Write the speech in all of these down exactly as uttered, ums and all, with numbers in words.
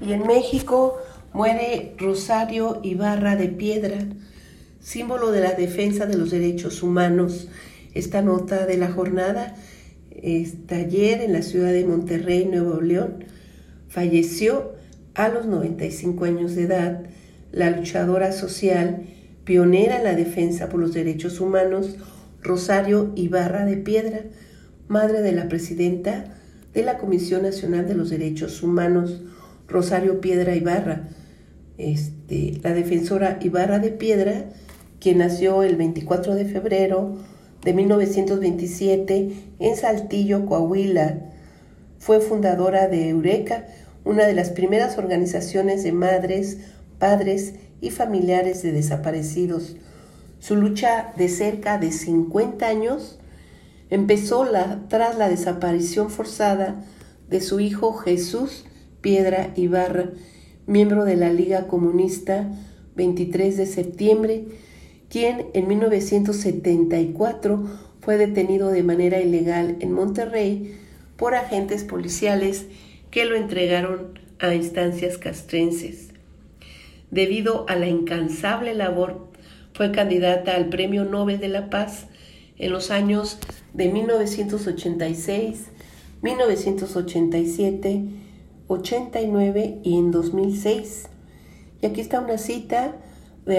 Y en México muere Rosario Ibarra de Piedra, símbolo de la defensa de los derechos humanos. Esta nota de la jornada está ayer en la ciudad de Monterrey, Nuevo León. Falleció a los noventa y cinco años de edad la luchadora social, pionera en la defensa por los derechos humanos, Rosario Ibarra de Piedra, madre de la presidenta de la Comisión Nacional de los Derechos Humanos, Rosario Piedra Ibarra. Este, la defensora Ibarra de Piedra, quien nació el veinticuatro de febrero de mil novecientos veintisiete en Saltillo, Coahuila, fue fundadora de Eureka, una de las primeras organizaciones de madres, padres y familiares de desaparecidos. Su lucha de cerca de cincuenta años empezó la, tras la desaparición forzada de su hijo Jesús Piedra Ibarra, miembro de la Liga Comunista veintitrés de septiembre, quien en mil novecientos setenta y cuatro fue detenido de manera ilegal en Monterrey por agentes policiales que lo entregaron a instancias castrenses. Debido a la incansable labor, fue candidata al Premio Nobel de la Paz en los años de mil novecientos ochenta y seis, mil novecientos ochenta y siete, ochenta y nueve y en dos mil seis. Y aquí está una cita de,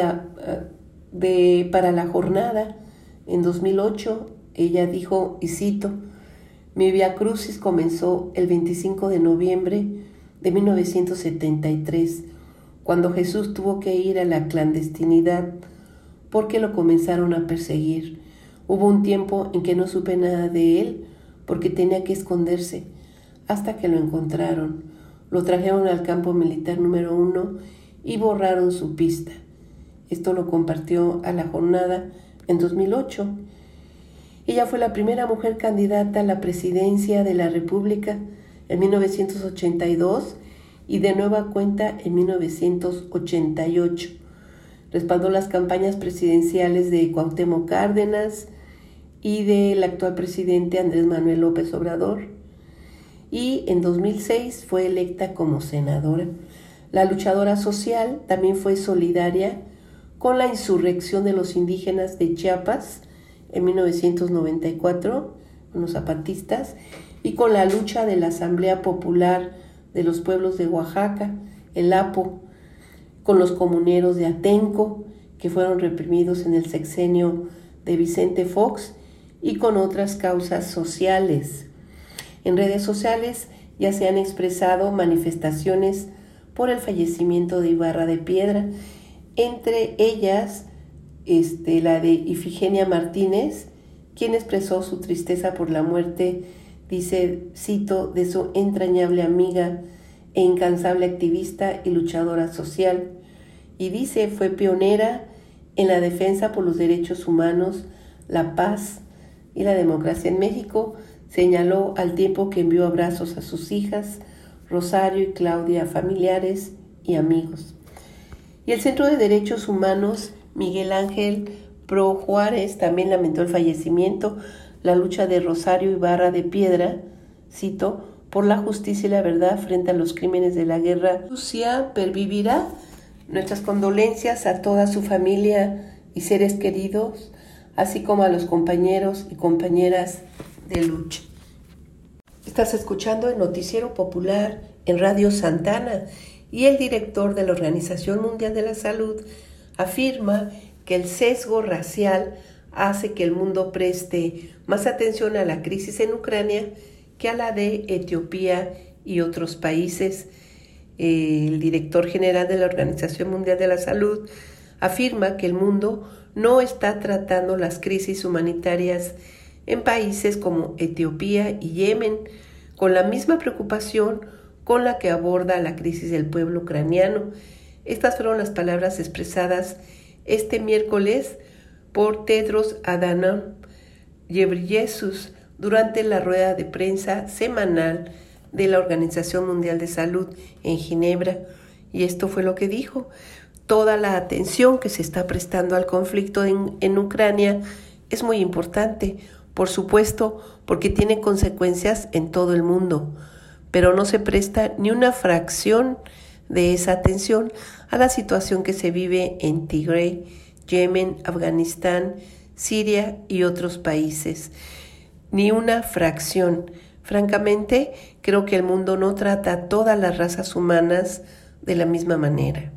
de, para la jornada. En dos mil ocho, ella dijo, y cito, mi Vía Crucis comenzó el veinticinco de noviembre de mil novecientos setenta y tres, cuando Jesús tuvo que ir a la clandestinidad porque lo comenzaron a perseguir. Hubo un tiempo en que no supe nada de él porque tenía que esconderse hasta que lo encontraron. Lo trajeron al campo militar número uno y borraron su pista. Esto lo compartió a la jornada en dos mil ocho. Ella fue la primera mujer candidata a la presidencia de la República en mil novecientos ochenta y dos y de nueva cuenta en mil novecientos ochenta y ocho. Respaldó las campañas presidenciales de Cuauhtémoc Cárdenas y del actual presidente Andrés Manuel López Obrador. Y en dos mil seis fue electa como senadora. La luchadora social también fue solidaria con la insurrección de los indígenas de Chiapas en mil novecientos noventa y cuatro, con los zapatistas, y con la lucha de la Asamblea Popular de los Pueblos de Oaxaca, el A P O, con los comuneros de Atenco, que fueron reprimidos en el sexenio de Vicente Fox, y con otras causas sociales. En redes sociales ya se han expresado manifestaciones por el fallecimiento de Ibarra de Piedra, entre ellas este, la de Ifigenia Martínez, quien expresó su tristeza por la muerte, dice, cito, de su entrañable amiga e incansable activista y luchadora social, y dice, fue pionera en la defensa por los derechos humanos, la paz y la democracia en México. Señaló al tiempo que envió abrazos a sus hijas, Rosario y Claudia, familiares y amigos. Y el Centro de Derechos Humanos Miguel Ángel Pro Juárez también lamentó el fallecimiento, la lucha de Rosario Ibarra de Piedra, cito, por la justicia y la verdad frente a los crímenes de la guerra. Rusia pervivirá. Nuestras condolencias a toda su familia y seres queridos, así como a los compañeros y compañeras de lucha. Estás escuchando el Noticiero Popular en Radio Santana, y el director de la Organización Mundial de la Salud afirma que el sesgo racial hace que el mundo preste más atención a la crisis en Ucrania que a la de Etiopía y otros países. El director general de la Organización Mundial de la Salud afirma que el mundo no está tratando las crisis humanitarias en países como Etiopía y Yemen con la misma preocupación con la que aborda la crisis del pueblo ucraniano. Estas fueron las palabras expresadas este miércoles por Tedros Adhanom Ghebreyesus durante la rueda de prensa semanal de la Organización Mundial de Salud en Ginebra. Y esto fue lo que dijo. Toda la atención que se está prestando al conflicto en, en Ucrania es muy importante, por supuesto, porque tiene consecuencias en todo el mundo, pero no se presta ni una fracción de esa atención a la situación que se vive en Tigray, Yemen, Afganistán, Siria y otros países. Ni una fracción. Francamente, creo que el mundo no trata a todas las razas humanas de la misma manera.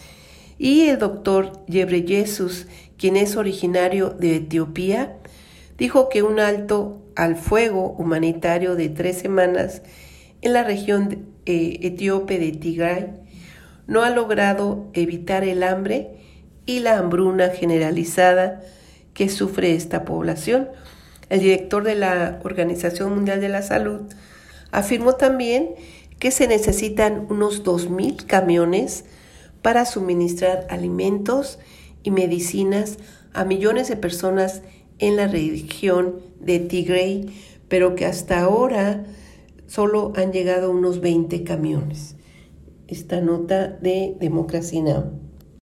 Y el doctor Ghebreyesus, quien es originario de Etiopía, dijo que un alto al fuego humanitario de tres semanas en la región eh, etíope de Tigray no ha logrado evitar el hambre y la hambruna generalizada que sufre esta población. El director de la Organización Mundial de la Salud afirmó también que se necesitan unos dos mil camiones para suministrar alimentos y medicinas a millones de personas en la región de Tigray, pero que hasta ahora solo han llegado unos veinte camiones. Esta nota de Democracy Now!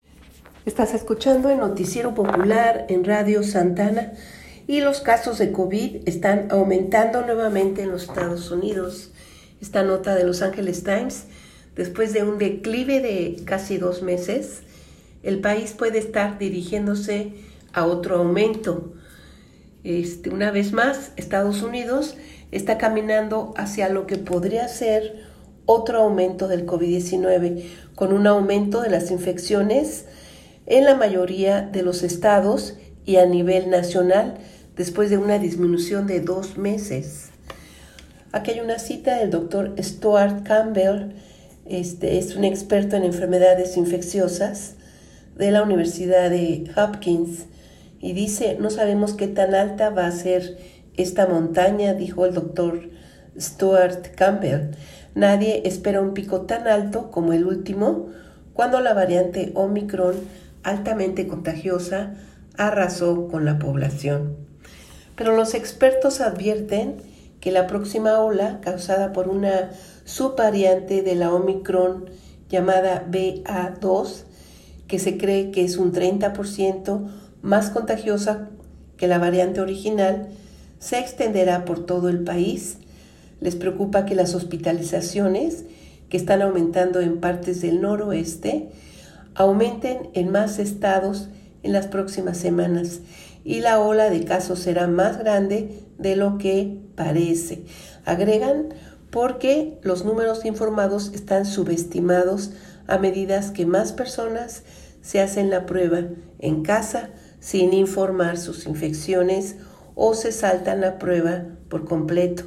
Estás escuchando el Noticiero Popular en Radio Santana y los casos de COVID están aumentando nuevamente en los Estados Unidos. Esta nota de Los Angeles Times: después de un declive de casi dos meses, el país puede estar dirigiéndose a otro aumento. Este, una vez más, Estados Unidos está caminando hacia lo que podría ser otro aumento del COVID diecinueve, con un aumento de las infecciones en la mayoría de los estados y a nivel nacional, después de una disminución de dos meses. Aquí hay una cita del doctor Stuart Campbell, este, es un experto en enfermedades infecciosas de la Universidad de Hopkins, y dice: no sabemos qué tan alta va a ser esta montaña, dijo el doctor Stuart Campbell. Nadie espera un pico tan alto como el último, cuando la variante Omicron, altamente contagiosa, arrasó con la población. Pero los expertos advierten que la próxima ola, causada por una subvariante de la Omicron llamada B A dos, que se cree que es un treinta por ciento más contagiosa que la variante original, se extenderá por todo el país. Les preocupa que las hospitalizaciones, que están aumentando en partes del noroeste, aumenten en más estados en las próximas semanas, y la ola de casos será más grande de lo que parece. Agregan, porque los números informados están subestimados a medida que más personas se hacen la prueba en casa sin informar sus infecciones o se saltan la prueba por completo.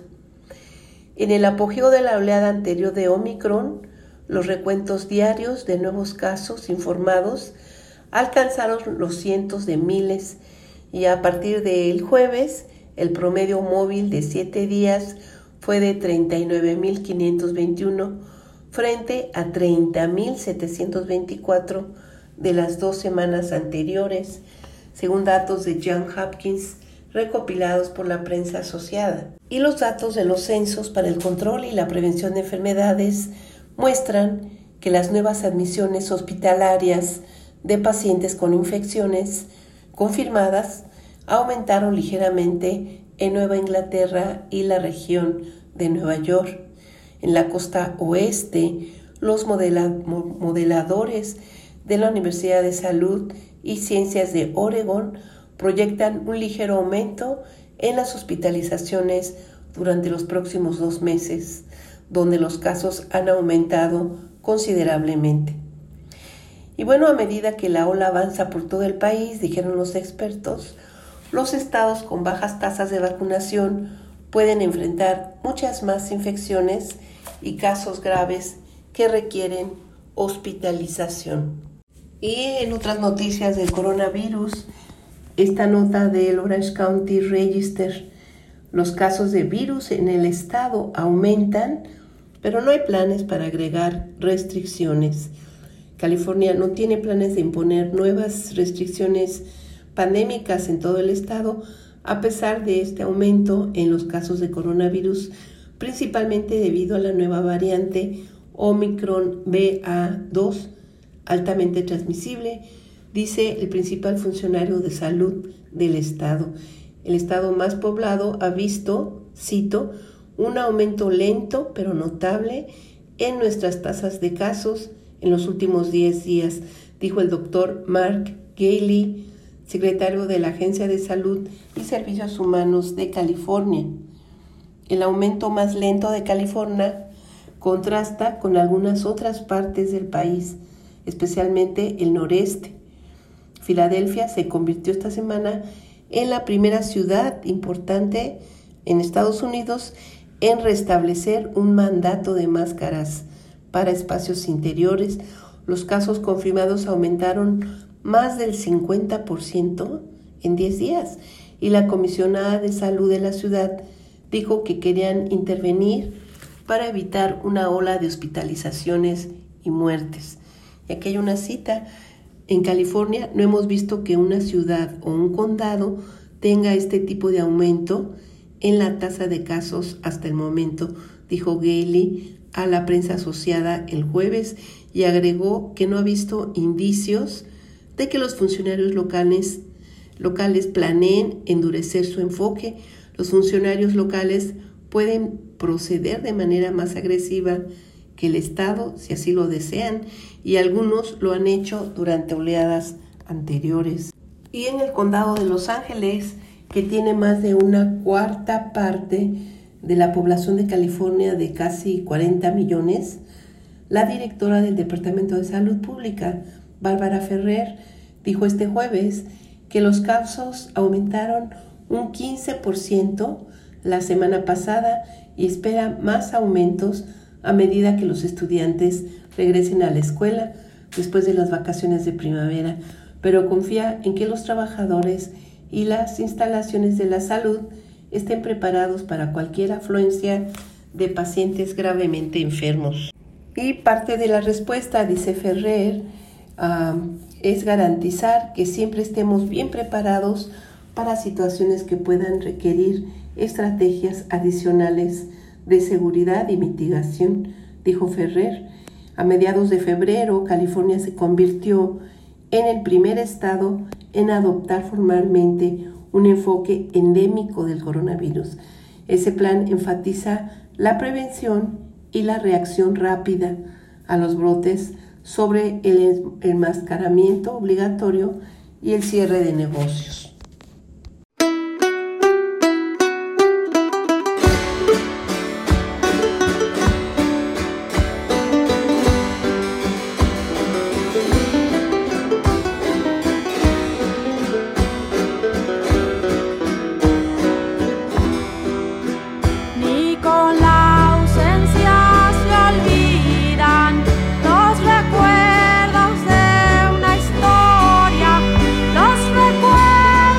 En el apogeo de la oleada anterior de Omicron, los recuentos diarios de nuevos casos informados alcanzaron los cientos de miles, y a partir del jueves el promedio móvil de siete días fue de treinta y nueve mil quinientos veintiuno frente a treinta mil setecientos veinticuatro de las dos semanas anteriores, según datos de Johns Hopkins recopilados por la prensa asociada. Y los datos de los censos para el control y la prevención de enfermedades muestran que las nuevas admisiones hospitalarias de pacientes con infecciones confirmadas aumentaron ligeramente en Nueva Inglaterra y la región de Nueva York. En la costa oeste, los modela- modeladores de la Universidad de Salud y Ciencias de Oregón proyectan un ligero aumento en las hospitalizaciones durante los próximos dos meses, donde los casos han aumentado considerablemente. Y bueno, a medida que la ola avanza por todo el país, dijeron los expertos, los estados con bajas tasas de vacunación pueden enfrentar muchas más infecciones y casos graves que requieren hospitalización. Y en otras noticias del coronavirus, esta nota del Orange County Register: los casos de virus en el estado aumentan, pero no hay planes para agregar restricciones. California no tiene planes de imponer nuevas restricciones pandémicas en todo el estado, a pesar de este aumento en los casos de coronavirus, principalmente debido a la nueva variante Omicron B A dos, altamente transmisible, dice el principal funcionario de salud del estado. El estado más poblado ha visto, cito, un aumento lento pero notable en nuestras tasas de casos en los últimos diez días, dijo el doctor Mark Gailey, secretario de la Agencia de Salud y Servicios Humanos de California. El aumento más lento de California contrasta con algunas otras partes del país, especialmente el noreste. Filadelfia se convirtió esta semana en la primera ciudad importante en Estados Unidos en restablecer un mandato de máscaras para espacios interiores. Los casos confirmados aumentaron más del cincuenta por ciento en diez días y la comisionada de salud de la ciudad dijo que querían intervenir para evitar una ola de hospitalizaciones y muertes. Y aquí hay una cita: en California no hemos visto que una ciudad o un condado tenga este tipo de aumento en la tasa de casos hasta el momento, dijo Gailey a la prensa asociada el jueves, y agregó que no ha visto indicios de que los funcionarios locales, locales planeen endurecer su enfoque. Los funcionarios locales pueden proceder de manera más agresiva que el Estado, si así lo desean, y algunos lo han hecho durante oleadas anteriores. Y en el condado de Los Ángeles, que tiene más de una cuarta parte de la población de California, de casi cuarenta millones, la directora del Departamento de Salud Pública, Bárbara Ferrer, dijo este jueves que los casos aumentaron un quince por ciento la semana pasada y espera más aumentos a medida que los estudiantes regresen a la escuela después de las vacaciones de primavera, pero confía en que los trabajadores y las instalaciones de la salud estén preparados para cualquier afluencia de pacientes gravemente enfermos. Y parte de la respuesta, dice Ferrer, uh, es garantizar que siempre estemos bien preparados para situaciones que puedan requerir estrategias adicionales de seguridad y mitigación, dijo Ferrer. A mediados de febrero, California se convirtió en el primer estado en adoptar formalmente un enfoque endémico del coronavirus. Ese plan enfatiza la prevención y la reacción rápida a los brotes sobre el enmascaramiento obligatorio y el cierre de negocios. Recuerdos de una historia, los recuerdos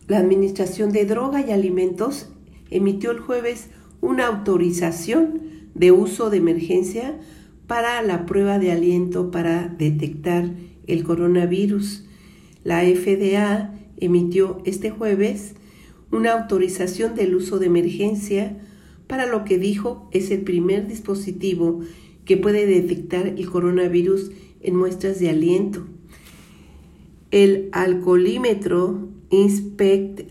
La Administración de Droga y Alimentos emitió el jueves una autorización de uso de emergencia para la prueba de aliento para detectar el coronavirus. La F D A emitió este jueves una autorización del uso de emergencia para lo que dijo es el primer dispositivo que puede detectar el coronavirus en muestras de aliento. El alcoholímetro Inspect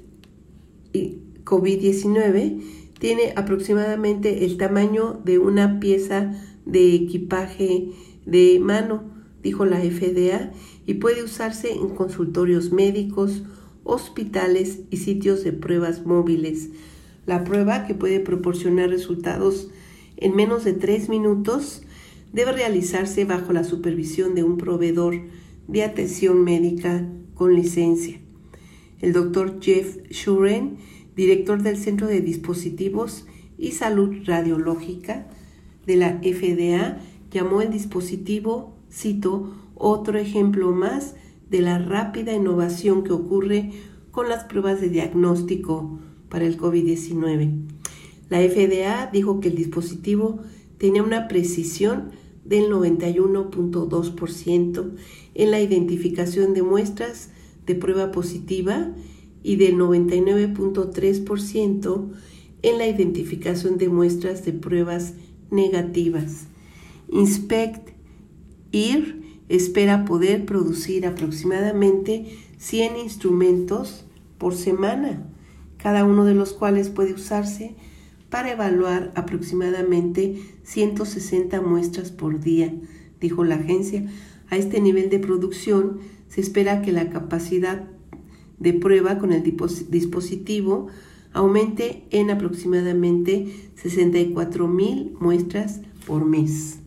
COVID diecinueve tiene aproximadamente el tamaño de una pieza de equipaje de mano, dijo la F D A, y puede usarse en consultorios médicos, hospitales y sitios de pruebas móviles. La prueba, que puede proporcionar resultados en menos de tres minutos, debe realizarse bajo la supervisión de un proveedor de atención médica con licencia. El doctor Jeff Shuren, director del Centro de Dispositivos y Salud Radiológica de la F D A, llamó el dispositivo, cito, otro ejemplo más de la rápida innovación que ocurre con las pruebas de diagnóstico para el COVID diecinueve. La F D A dijo que el dispositivo tenía una precisión del noventa y uno punto dos por ciento en la identificación de muestras de prueba positiva y del noventa y nueve punto tres por ciento en la identificación de muestras de pruebas negativas. Inspect I R espera poder producir aproximadamente cien instrumentos por semana, cada uno de los cuales puede usarse para evaluar aproximadamente ciento sesenta muestras por día, dijo la agencia. A este nivel de producción se espera que la capacidad de prueba con el dispositivo aumente en aproximadamente sesenta y cuatro mil muestras por mes.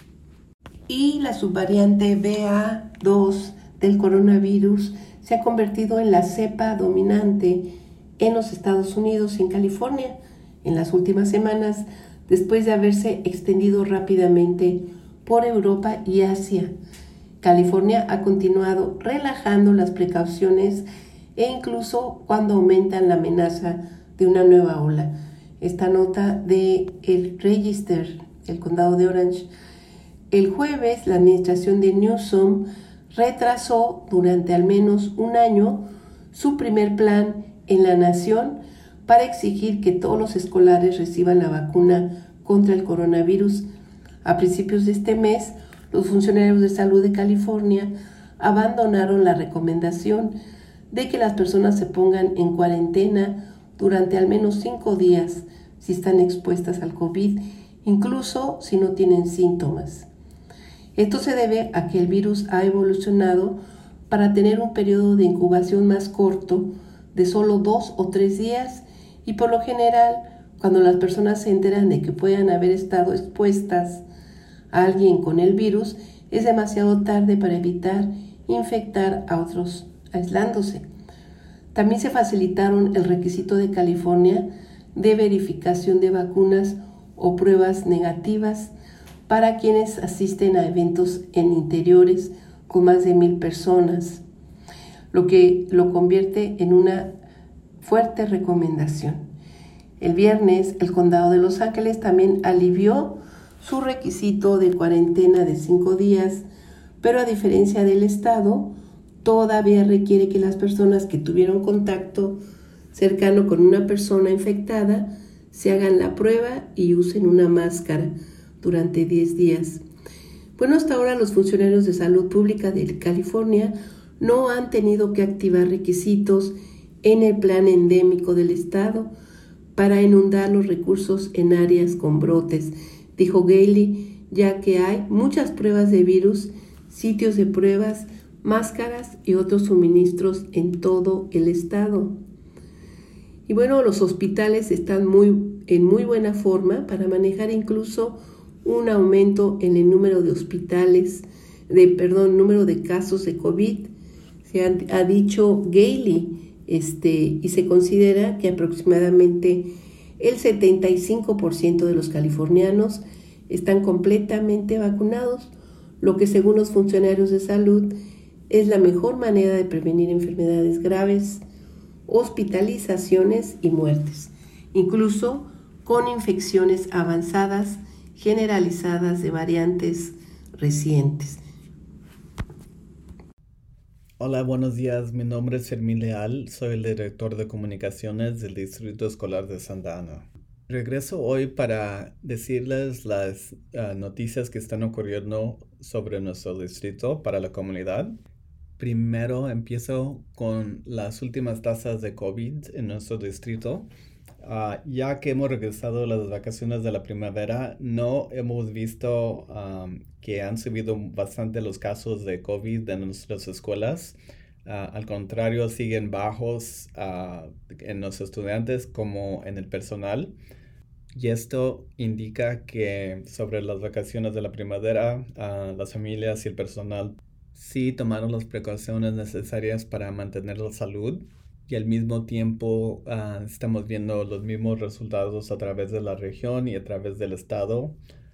Y la subvariante B A dos del coronavirus se ha convertido en la cepa dominante en los Estados Unidos y en California en las últimas semanas, después de haberse extendido rápidamente por Europa y Asia. California ha continuado relajando las precauciones e incluso cuando aumentan la amenaza de una nueva ola. Esta nota de el Register, el condado de Orange. El jueves, la administración de Newsom retrasó durante al menos un año su primer plan en la nación para exigir que todos los escolares reciban la vacuna contra el coronavirus. A principios de este mes, los funcionarios de salud de California abandonaron la recomendación de que las personas se pongan en cuarentena durante al menos cinco días si están expuestas al COVID, incluso si no tienen síntomas. Esto se debe a que el virus ha evolucionado para tener un periodo de incubación más corto, de solo dos o tres días, y por lo general, cuando las personas se enteran de que puedan haber estado expuestas a alguien con el virus, es demasiado tarde para evitar infectar a otros aislándose. También se facilitaron el requisito de California de verificación de vacunas o pruebas negativas para quienes asisten a eventos en interiores con más de mil personas, lo que lo convierte en una fuerte recomendación. El viernes, el condado de Los Ángeles también alivió su requisito de cuarentena de cinco días, pero a diferencia del estado, todavía requiere que las personas que tuvieron contacto cercano con una persona infectada se hagan la prueba y usen una máscara durante diez días. Bueno, hasta ahora los funcionarios de salud pública de California no han tenido que activar requisitos en el plan endémico del estado para inundar los recursos en áreas con brotes, dijo Gailey, ya que hay muchas pruebas de virus, sitios de pruebas, máscaras y otros suministros en todo el estado. Y bueno, los hospitales están muy, en muy buena forma para manejar incluso un aumento en el número de hospitales, de perdón, número de casos de COVID. Se ha, ha dicho Gailey, este, y se considera que aproximadamente el setenta y cinco por ciento de los californianos están completamente vacunados, lo que según los funcionarios de salud es la mejor manera de prevenir enfermedades graves hospitalizaciones y muertes, incluso con infecciones avanzadas generalizadas de variantes recientes. Hola, buenos días. Mi nombre es Fermín Leal. Soy el director de comunicaciones del Distrito Escolar de Santa Ana. Regreso hoy para decirles las uh, noticias que están ocurriendo sobre nuestro distrito para la comunidad. Primero empiezo con las últimas tasas de COVID en nuestro distrito. Uh, ya que hemos regresado a las vacaciones de la primavera, no hemos visto um, que han subido bastante los casos de COVID en nuestras escuelas. Uh, al contrario, siguen bajos uh, en los estudiantes como en el personal. Y esto indica que sobre las vacaciones de la primavera, uh, las familias y el personal sí tomaron las precauciones necesarias para mantener la salud. Y al mismo tiempo uh, estamos viendo los mismos resultados a través de la región y a través del estado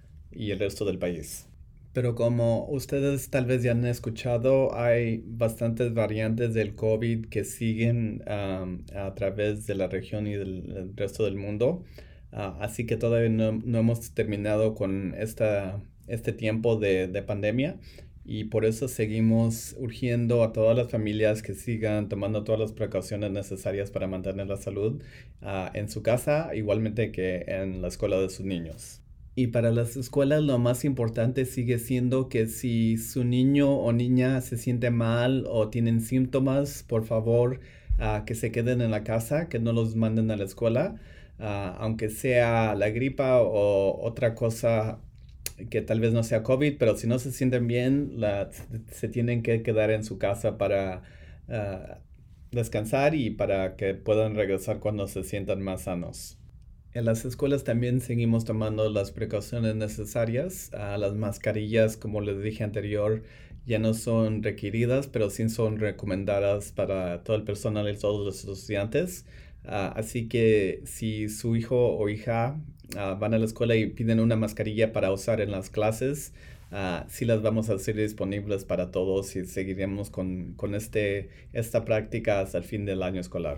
y el resto del país. Pero como ustedes tal vez ya han escuchado, hay bastantes variantes del COVID que siguen um, a través de la región y del, del resto del mundo. Uh, así que todavía no, no hemos terminado con esta, este tiempo de, de pandemia. Y por eso seguimos urgiendo a todas las familias que sigan tomando todas las precauciones necesarias para mantener la salud uh, en su casa, igualmente que en la escuela de sus niños. Y para las escuelas lo más importante sigue siendo que si su niño o niña se siente mal o tienen síntomas, por favor uh, que se queden en la casa, que no los manden a la escuela, uh, aunque sea la gripa o otra cosa que tal vez no sea COVID, pero si no se sienten bien, la, se tienen que quedar en su casa para uh, descansar y para que puedan regresar cuando se sientan más sanos. En las escuelas también seguimos tomando las precauciones necesarias. Uh, las mascarillas, como les dije anterior, ya no son requeridas, pero sí son recomendadas para todo el personal y todos los estudiantes. Uh, así que si su hijo o hija uh, van a la escuela y piden una mascarilla para usar en las clases, uh, sí las vamos a hacer disponibles para todos y seguiremos con, con este, esta práctica hasta el fin del año escolar.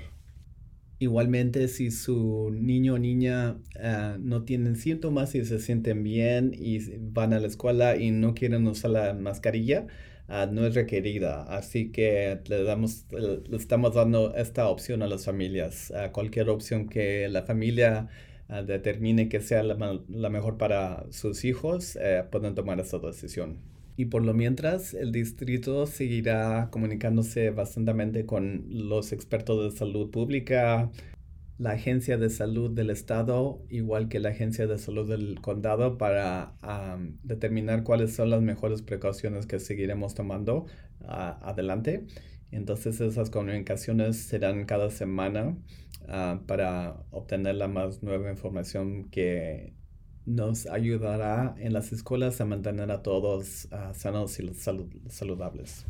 Igualmente, si su niño o niña uh, no tienen síntomas y se sienten bien y van a la escuela y no quieren usar la mascarilla, Uh, no es requerida, así que le, damos, le estamos dando esta opción a las familias. Uh, cualquier opción que la familia uh, determine que sea la, la mejor para sus hijos, uh, pueden tomar esta decisión. Y por lo mientras, el distrito seguirá comunicándose bastante con los expertos de salud pública, la Agencia de Salud del Estado, igual que la Agencia de Salud del Condado, para um, determinar cuáles son las mejores precauciones que seguiremos tomando uh, adelante. Entonces esas comunicaciones serán cada semana uh, para obtener la más nueva información que nos ayudará en las escuelas a mantener a todos uh, sanos y salud saludables.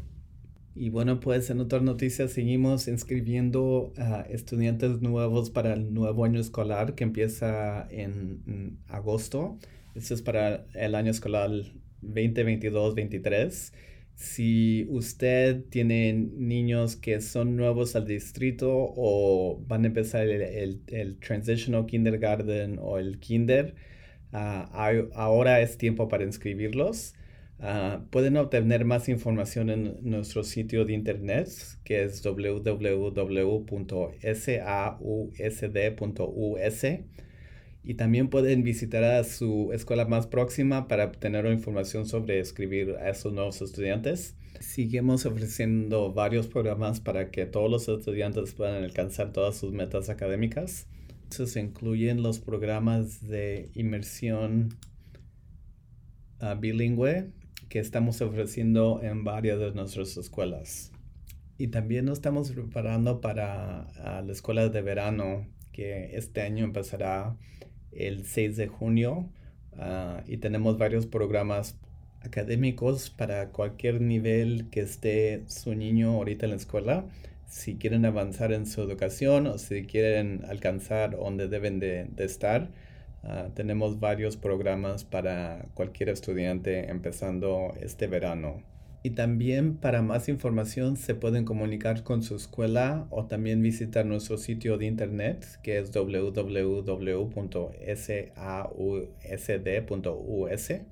Y bueno, pues en otras noticias seguimos inscribiendo a uh, estudiantes nuevos para el nuevo año escolar que empieza en, en agosto. Esto es para el año escolar veinte veintidós veintitrés. Si usted tiene niños que son nuevos al distrito o van a empezar el, el, el Transitional Kindergarten o el Kinder, uh, hay, ahora es tiempo para inscribirlos. Uh, pueden obtener más información en nuestro sitio de internet, que es w w w punto sausd punto u s, y también pueden visitar a su escuela más próxima para obtener información sobre escribir a esos nuevos estudiantes. Seguimos ofreciendo varios programas para que todos los estudiantes puedan alcanzar todas sus metas académicas. Estos incluyen los programas de inmersión uh, bilingüe que estamos ofreciendo en varias de nuestras escuelas. Y también nos estamos preparando para uh, la escuela de verano, que este año empezará el seis de junio, uh, y tenemos varios programas académicos para cualquier nivel que esté su niño ahorita en la escuela. Si quieren avanzar en su educación o si quieren alcanzar donde deben de, de estar, Uh, tenemos varios programas para cualquier estudiante empezando este verano. Y también para más información se pueden comunicar con su escuela o también visitar nuestro sitio de internet que es w w w punto sausd punto u s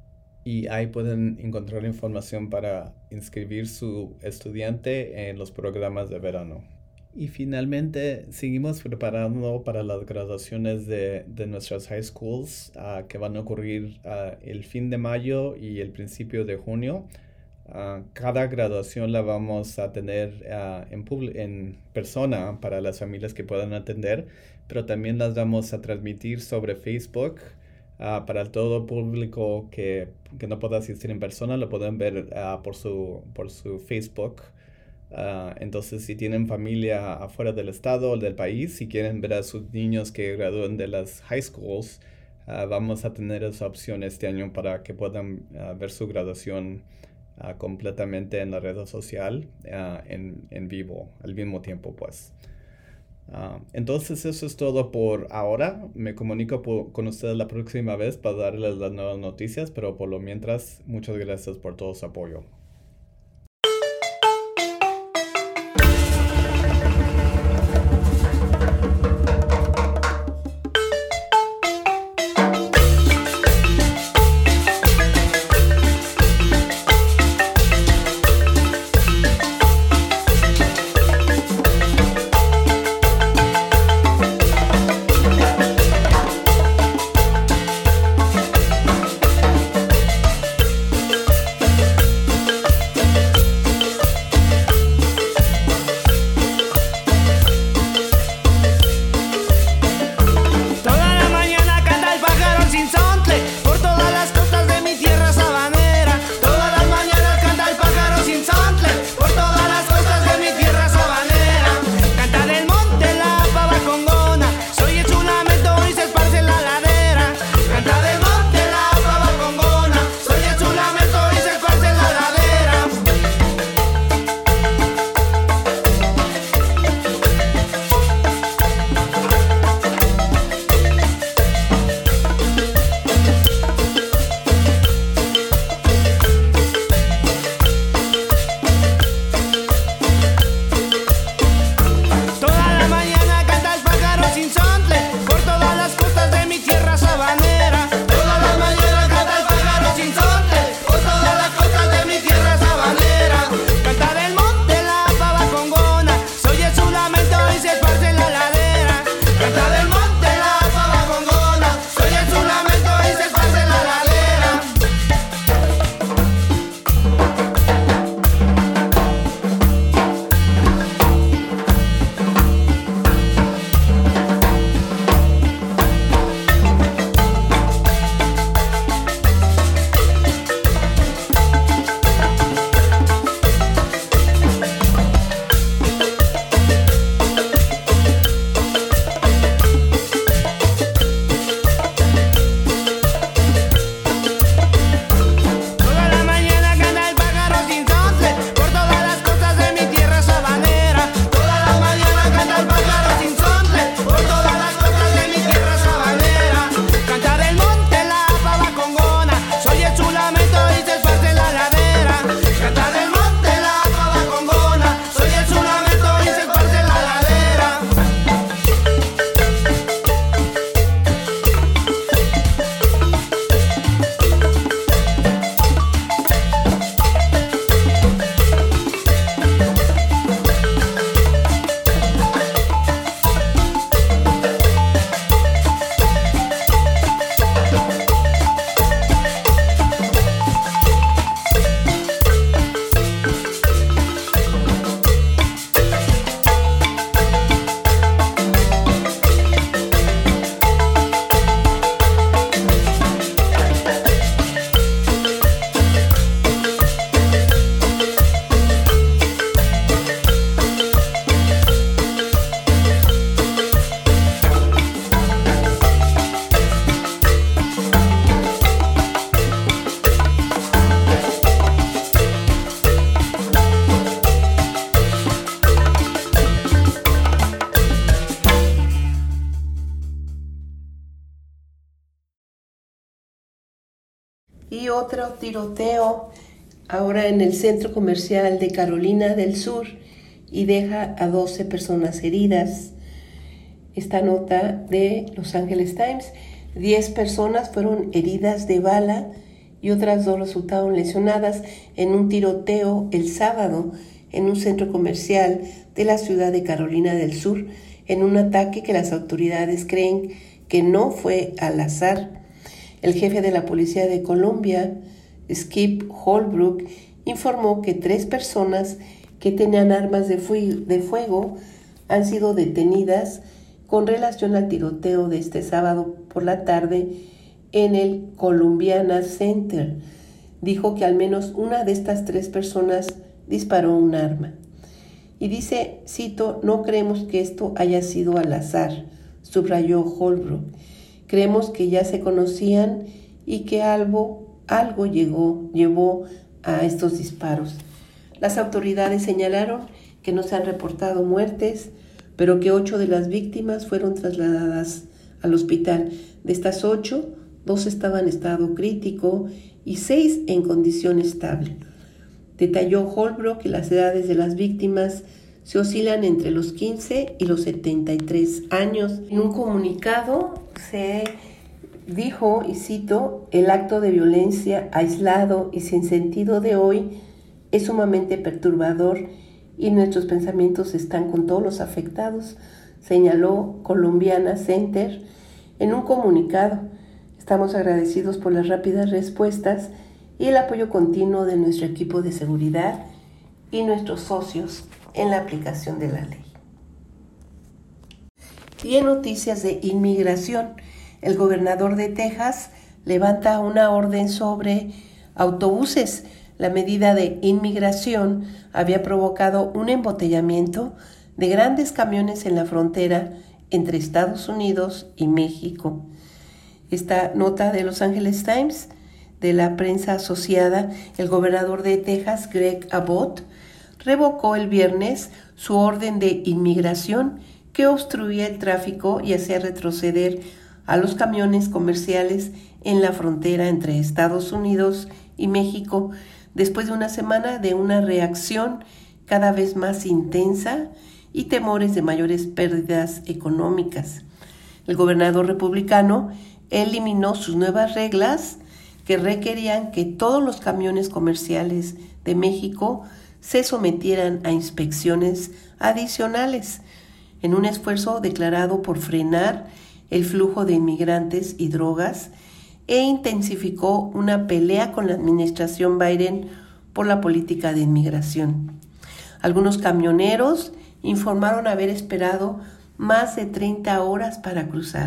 y ahí pueden encontrar información para inscribir su estudiante en los programas de verano. Y finalmente seguimos preparando para las graduaciones de, de nuestras high schools uh, que van a ocurrir uh, el fin de mayo y el principio de junio. Uh, cada graduación la vamos a tener uh, en, en persona para las familias que puedan atender, pero también las vamos a transmitir sobre Facebook uh, para todo público que, que no pueda asistir en persona, lo pueden ver uh, por, su, por su Facebook. Uh, entonces, si tienen familia afuera del estado o del país, si quieren ver a sus niños que gradúen de las high schools, uh, vamos a tener esa opción este año para que puedan uh, ver su graduación Uh, completamente en la red social uh, en, en vivo al mismo tiempo pues. Uh, entonces eso es todo por ahora. Me comunico por, con ustedes la próxima vez para darles las nuevas noticias, pero por lo mientras muchas gracias por todo su apoyo. Y otro tiroteo ahora en el centro comercial de Carolina del Sur y deja a doce personas heridas. Esta nota de Los Angeles Times: diez personas fueron heridas de bala y otras dos resultaron lesionadas en un tiroteo el sábado en un centro comercial de la ciudad de Carolina del Sur, en un ataque que las autoridades creen que no fue al azar. El jefe de la policía de Colombia, Skip Holbrook, informó que tres personas que tenían armas de, fu- de fuego han sido detenidas con relación al tiroteo de este sábado por la tarde en el Columbiana Center. Dijo que al menos una de estas tres personas disparó un arma. Y dice, cito, no creemos que esto haya sido al azar, subrayó Holbrook. Creemos que ya se conocían y que algo, algo llegó, llevó a estos disparos. Las autoridades señalaron que no se han reportado muertes, pero que ocho de las víctimas fueron trasladadas al hospital. De estas ocho, dos estaban en estado crítico y seis en condición estable. Detalló Holbrook que las edades de las víctimas se oscilan entre los quince y los setenta y tres años. En un comunicado se dijo, y cito, el acto de violencia aislado y sin sentido de hoy es sumamente perturbador y nuestros pensamientos están con todos los afectados, señaló Columbiana Center en un comunicado. Estamos agradecidos por las rápidas respuestas y el apoyo continuo de nuestro equipo de seguridad y nuestros socios en la aplicación de la ley. Y en noticias de inmigración, el gobernador de Texas levanta una orden sobre autobuses. La medida de inmigración había provocado un embotellamiento de grandes camiones en la frontera entre Estados Unidos y México. Esta nota de Los Angeles Times, de la prensa asociada, el gobernador de Texas, Greg Abbott, revocó el viernes su orden de inmigración que obstruía el tráfico y hacía retroceder a los camiones comerciales en la frontera entre Estados Unidos y México, después de una semana de una reacción cada vez más intensa y temores de mayores pérdidas económicas. El gobernador republicano eliminó sus nuevas reglas que requerían que todos los camiones comerciales de México se sometieran a inspecciones adicionales, en un esfuerzo declarado por frenar el flujo de inmigrantes y drogas, e intensificó una pelea con la administración Biden por la política de inmigración. Algunos camioneros informaron haber esperado más de treinta horas para cruzar.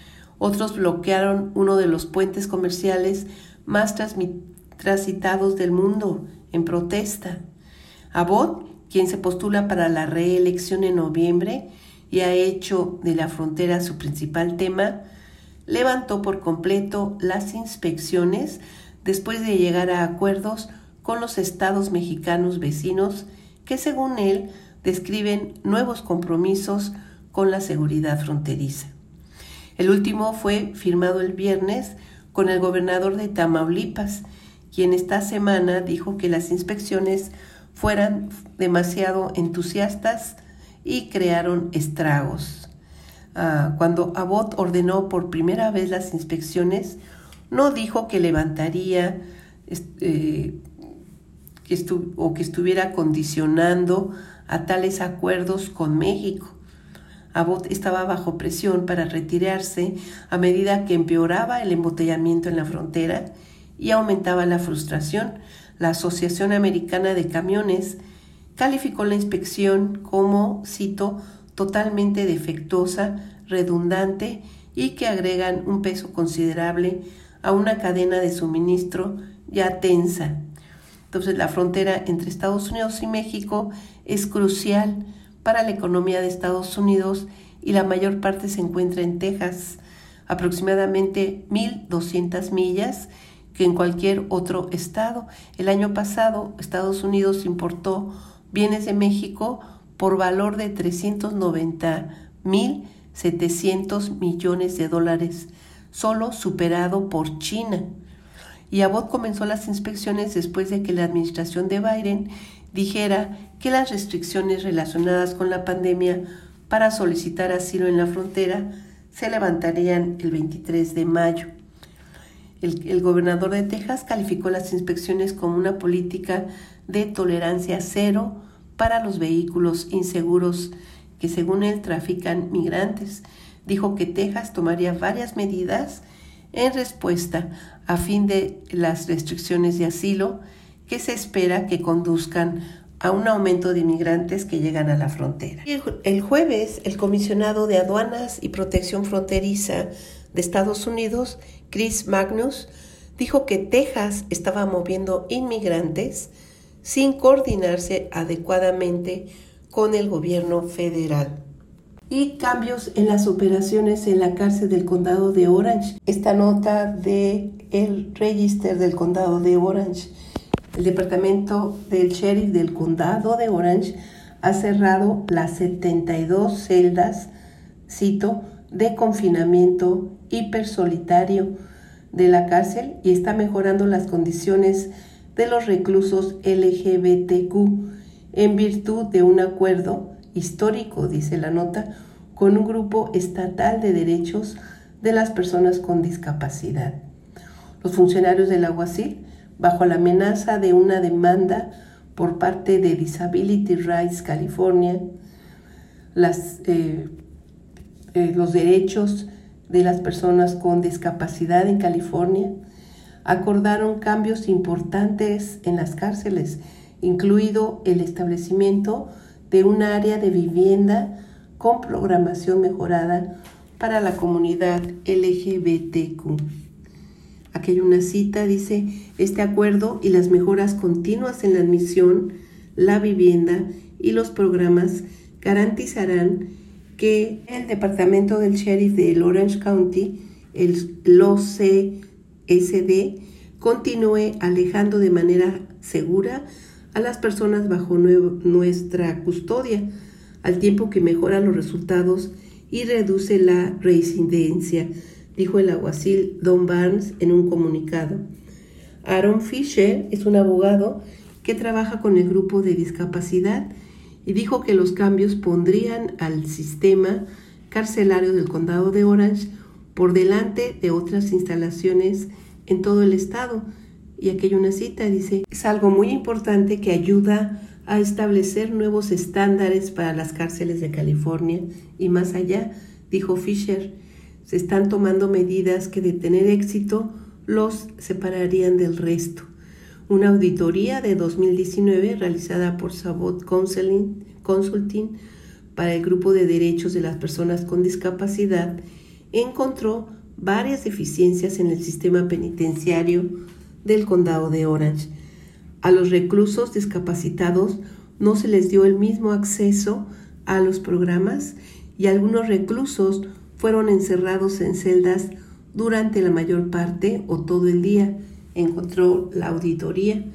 Otros bloquearon uno de los puentes comerciales más transitados del mundo en protesta. Abbott, quien se postula para la reelección en noviembre y ha hecho de la frontera su principal tema, levantó por completo las inspecciones después de llegar a acuerdos con los estados mexicanos vecinos que, según él, describen nuevos compromisos con la seguridad fronteriza. El último fue firmado el viernes con el gobernador de Tamaulipas, quien esta semana dijo que las inspecciones fueran demasiado entusiastas y crearon estragos. Ah, cuando Abbott ordenó por primera vez las inspecciones, no dijo que levantaría eh, que estu- o que estuviera condicionando a tales acuerdos con México. Abbott estaba bajo presión para retirarse a medida que empeoraba el embotellamiento en la frontera y aumentaba la frustración. La Asociación Americana de Camiones calificó la inspección como, cito, totalmente defectuosa, redundante y que agregan un peso considerable a una cadena de suministro ya tensa. Entonces, la frontera entre Estados Unidos y México es crucial para la economía de Estados Unidos y la mayor parte se encuentra en Texas, aproximadamente mil doscientas millas que en cualquier otro estado. El año pasado, Estados Unidos importó bienes de México por valor de trescientos noventa mil setecientos millones de dólares, solo superado por China. y Abbott comenzó las inspecciones después de que la administración de Biden dijera que las restricciones relacionadas con la pandemia para solicitar asilo en la frontera se levantarían el veintitrés de mayo. El, el gobernador de Texas calificó las inspecciones como una política de tolerancia cero para los vehículos inseguros que, según él, trafican migrantes. Dijo que Texas tomaría varias medidas en respuesta a fin de las restricciones de asilo que se espera que conduzcan a un aumento de inmigrantes que llegan a la frontera. El jueves, el comisionado de Aduanas y Protección Fronteriza de Estados Unidos, Chris Magnus, dijo que Texas estaba moviendo inmigrantes sin coordinarse adecuadamente con el gobierno federal. Y cambios en las operaciones en la cárcel del condado de Orange. Esta nota de el Register del condado de Orange. El departamento del sheriff del condado de Orange ha cerrado las setenta y dos celdas, cito, de confinamiento hipersolitario de la cárcel y está mejorando las condiciones de los reclusos L G B T Q en virtud de un acuerdo histórico, dice la nota, con un grupo estatal de derechos de las personas con discapacidad. Los funcionarios del alguacil, bajo la amenaza de una demanda por parte de Disability Rights California, las, eh, eh, los derechos de las personas con discapacidad en California, acordaron cambios importantes en las cárceles, incluido el establecimiento de un área de vivienda con programación mejorada para la comunidad L G B T Q. Aquí hay una cita, dice, este acuerdo y las mejoras continuas en la admisión, la vivienda y los programas garantizarán que el departamento del sheriff del Orange County, el L O C S D, continúe alejando de manera segura a las personas bajo nuestra custodia, al tiempo que mejora los resultados y reduce la reincidencia, dijo el alguacil Don Barnes en un comunicado. Aaron Fisher es un abogado que trabaja con el grupo de discapacidad y dijo que los cambios pondrían al sistema carcelario del condado de Orange por delante de otras instalaciones en todo el estado. Y aquí hay una cita, dice, es algo muy importante que ayuda a establecer nuevos estándares para las cárceles de California y más allá, dijo Fisher. Se están tomando medidas que, de tener éxito, los separarían del resto. Una auditoría de dos mil diecinueve realizada por Sabot Consulting, Consulting para el grupo de derechos de las personas con discapacidad encontró varias deficiencias en el sistema penitenciario del condado de Orange. A los reclusos discapacitados no se les dio el mismo acceso a los programas y algunos reclusos fueron encerrados en celdas durante la mayor parte o todo el día, encontró la auditoría.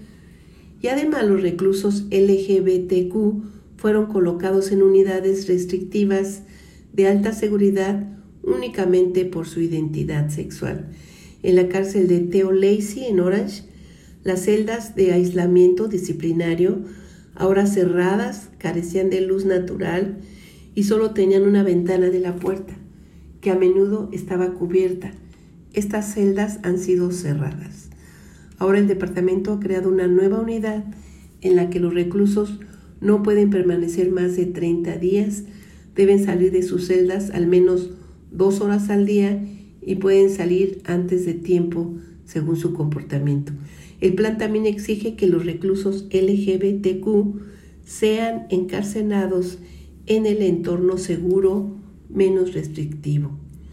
Y además los reclusos L G B T Q fueron colocados en unidades restrictivas de alta seguridad únicamente por su identidad sexual. En la cárcel de Theo Lacey en Orange, las celdas de aislamiento disciplinario, ahora cerradas, carecían de luz natural y solo tenían una ventana de la puerta, que a menudo estaba cubierta. Estas celdas han sido cerradas. Ahora el departamento ha creado una nueva unidad en la que los reclusos no pueden permanecer más de treinta días, deben salir de sus celdas al menos dos horas al día y pueden salir antes de tiempo según su comportamiento. El plan también exige que los reclusos L G B T Q sean encarcelados en el entorno seguro menos restrictivo.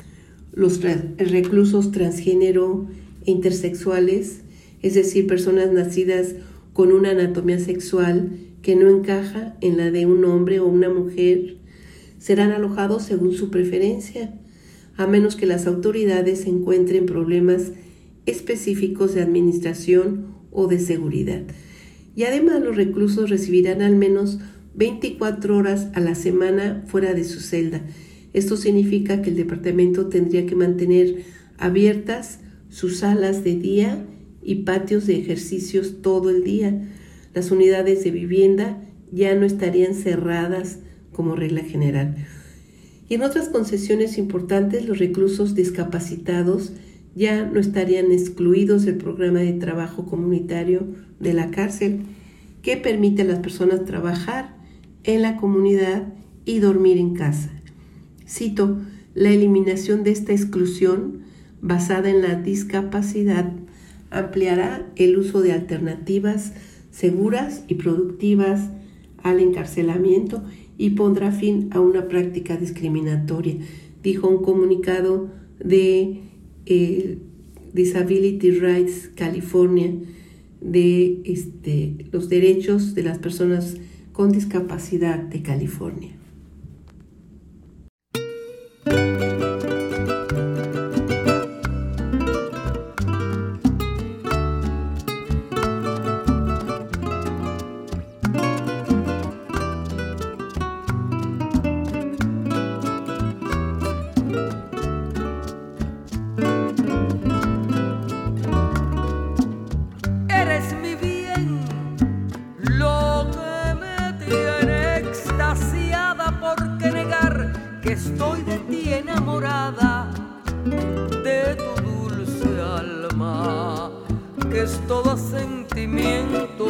Los reclusos transgénero e intersexuales, es decir, personas nacidas con una anatomía sexual que no encaja en la de un hombre o una mujer, serán alojados según su preferencia, a menos que las autoridades encuentren problemas específicos de administración o de seguridad. Y además los reclusos recibirán al menos veinticuatro horas a la semana fuera de su celda. Esto significa que el departamento tendría que mantener abiertas sus salas de día y patios de ejercicios todo el día. Las unidades de vivienda ya no estarían cerradas como regla general. Y en otras concesiones importantes, los reclusos discapacitados ya no estarían excluidos del programa de trabajo comunitario de la cárcel, que permite a las personas trabajar en la comunidad y dormir en casa. Cito, la eliminación de esta exclusión basada en la discapacidad ampliará el uso de alternativas seguras y productivas al encarcelamiento y pondrá fin a una práctica discriminatoria, dijo un comunicado de eh, Disability Rights California, de este, los derechos de las personas con discapacidad de California. Estoy de ti enamorada, de tu dulce alma, que es todo sentimiento.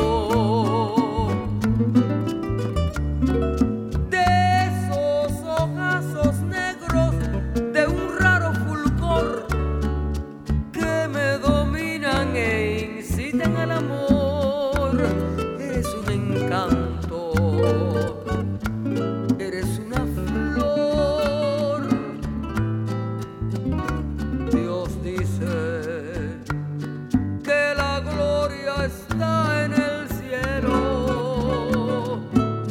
De esos ojazos negros, de un raro fulgor que me dominan e incitan al amor. Eres un encanto, eres una flor. Dios dice que la gloria está en el cielo,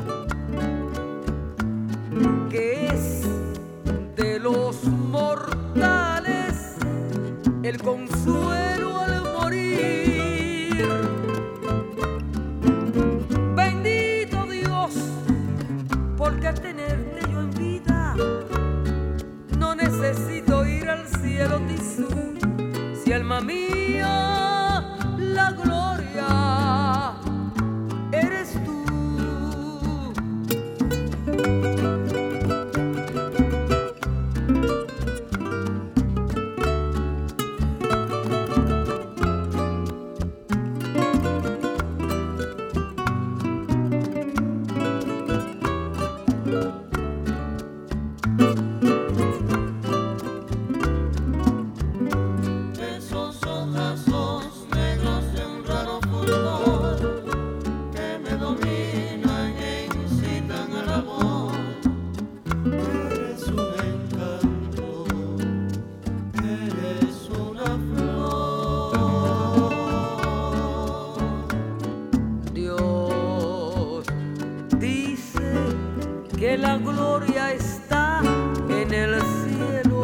que es de los mortales el consuelo al morir. Bendito Dios, porque al tenerte yo en vida no necesito ir al cielo, Tisú. Si alma mía, la gloria eres tú. Esos ojazos negros de un raro fulgor que me dominan e incitan al amor. Eres un encanto, eres una flor. Dios dice que la gloria está en el cielo,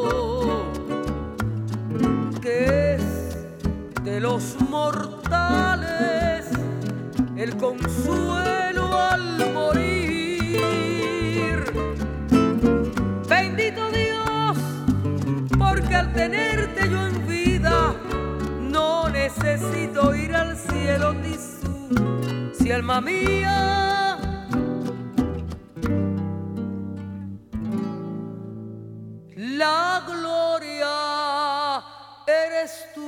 que es de los mortales el consuelo al morir. Bendito Dios, porque al tenerte yo en vida no necesito ir al cielo, Tisú. Si alma mía, la gloria eres tú.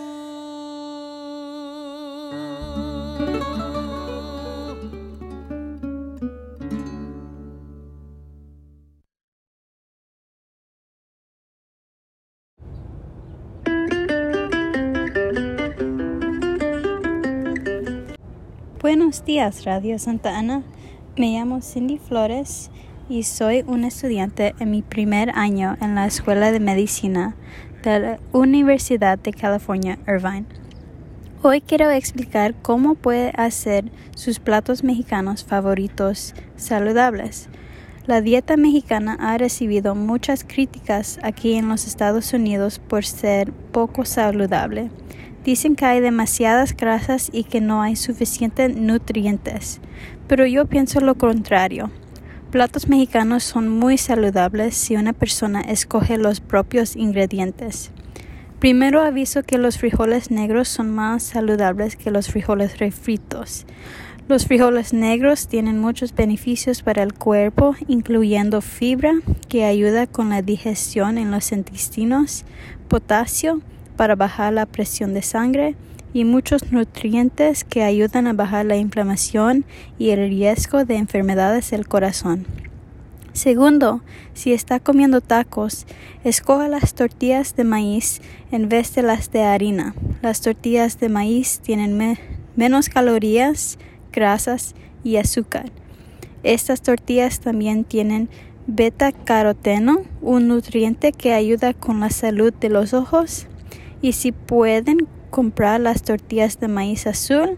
Buenos días, Radio Santa Ana. Me llamo Cindy Flores y soy una estudiante en mi primer año en la Escuela de Medicina de la Universidad de California, Irvine. Hoy quiero explicar cómo puede hacer sus platos mexicanos favoritos saludables. La dieta mexicana ha recibido muchas críticas aquí en los Estados Unidos por ser poco saludable. Dicen que hay demasiadas grasas y que no hay suficientes nutrientes, pero yo pienso lo contrario. Platos mexicanos son muy saludables si una persona escoge los propios ingredientes. Primero aviso que los frijoles negros son más saludables que los frijoles refritos. Los frijoles negros tienen muchos beneficios para el cuerpo, incluyendo fibra, que ayuda con la digestión en los intestinos, potasio, para bajar la presión de sangre, y muchos nutrientes que ayudan a bajar la inflamación y el riesgo de enfermedades del corazón. Segundo, si está comiendo tacos, escoja las tortillas de maíz en vez de las de harina. Las tortillas de maíz tienen me- menos calorías, grasas y azúcar. Estas tortillas también tienen beta-caroteno, un nutriente que ayuda con la salud de los ojos. Y si pueden comprar las tortillas de maíz azul,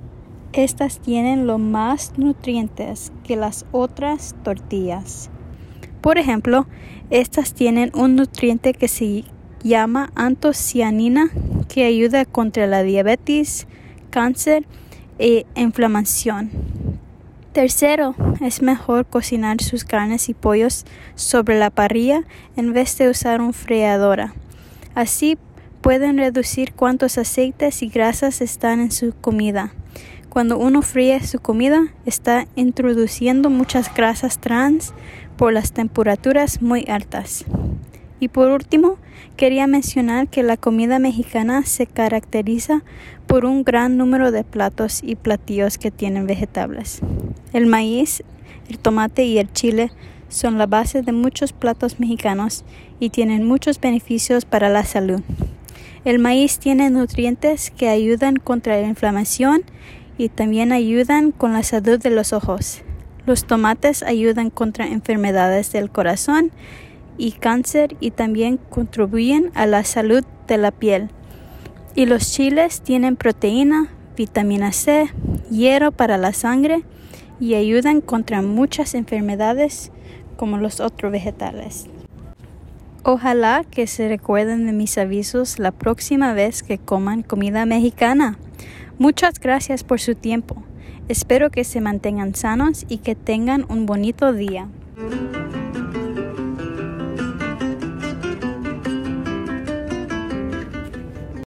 estas tienen los más nutrientes que las otras tortillas. Por ejemplo, estas tienen un nutriente que se llama antocianina, que ayuda contra la diabetes, cáncer e inflamación. Tercero, es mejor cocinar sus carnes y pollos sobre la parrilla en vez de usar una freidora. Así pueden reducir cuántos aceites y grasas están en su comida. Cuando uno fríe su comida, está introduciendo muchas grasas trans por las temperaturas muy altas. Y por último, quería mencionar que la comida mexicana se caracteriza por un gran número de platos y platillos que tienen vegetales. El maíz, el tomate y el chile son la base de muchos platos mexicanos y tienen muchos beneficios para la salud. El maíz tiene nutrientes que ayudan contra la inflamación y también ayudan con la salud de los ojos. Los tomates ayudan contra enfermedades del corazón y cáncer y también contribuyen a la salud de la piel. Y los chiles tienen proteína, vitamina C, hierro para la sangre y ayudan contra muchas enfermedades como los otros vegetales. Ojalá que se recuerden de mis avisos la próxima vez que coman comida mexicana. Muchas gracias por su tiempo. Espero que se mantengan sanos y que tengan un bonito día.